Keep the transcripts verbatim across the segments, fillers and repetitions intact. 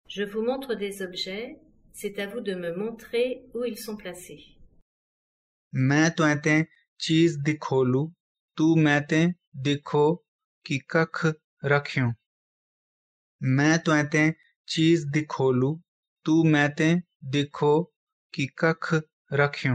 Je vous montre des objets, c'est à vous de me montrer où ils sont placés. मैं तुहां चीज दिखोलू तू मैं दिखो कि कख रखियो मैं तुहां चीज दिखोलू तू मैं दिखो कि कख रखियो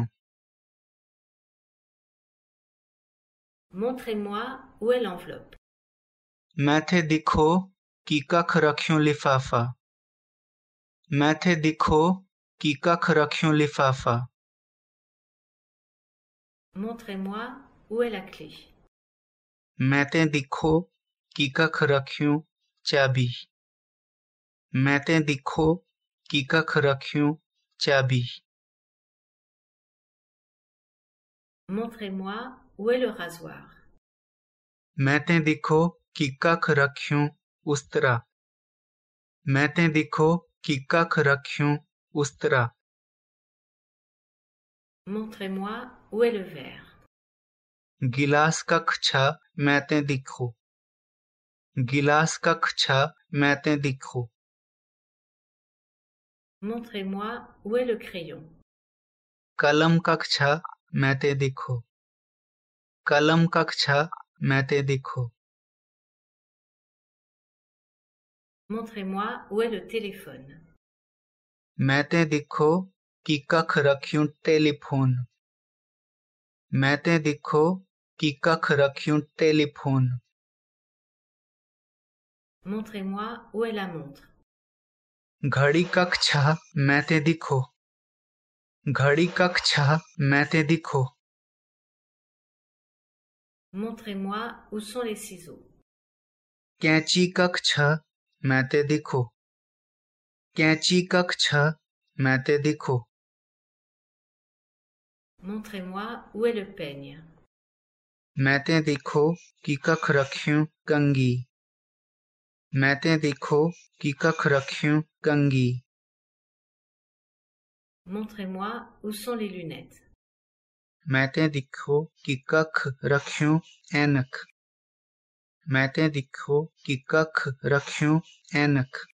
Montrez-moi où est l'enveloppe. मैं थे दिखो कि कख रखियो लिफाफा मैं थे दिखो कि कख रखियो लिफाफा Montrez-moi où est la clé. मैं ते दिखो कि कख रखियो चाबी मैं ते दिखो कि कख रखियो चाबी Montrez-moi où est le rasoir. मैं ते दिखो कि कख रखियो उस्तरा मैं ते दिखो कि कख रखियो उस्तरा Montrez-moi où est le verre. गिलास कख छा मैं ते दिखो गिलास कख छा मैं ते दिखो Montrez-moi où est le crayon. कलम कख छा मैं ते दिखो कलम कख छा मैं ते दिखो Montrez-moi où est le téléphone. मैं ते दिखो कि कख रखियो टेलीफोन मैं ते दिखो कि कख रखियो telephone Montrez-moi où est la montre. घड़ी कख छा मैं ते दिखो घड़ी कख छा मैं ते दिखो Montrez-moi où sont les ciseaux. कैंची कख छा मैं ते दिखो कैंची कख छा मैं ते दिखो Montrez-moi où est le peigne. मैं ते दिखो कि कख रखियो कंगी मैं ते दिखो कि कख रखियो कंगी Montrez-moi où sont les lunettes. मैं ते दिखो कि कख रखियो ऐनक मैं ते दिखो कि कख रखियो ऐनक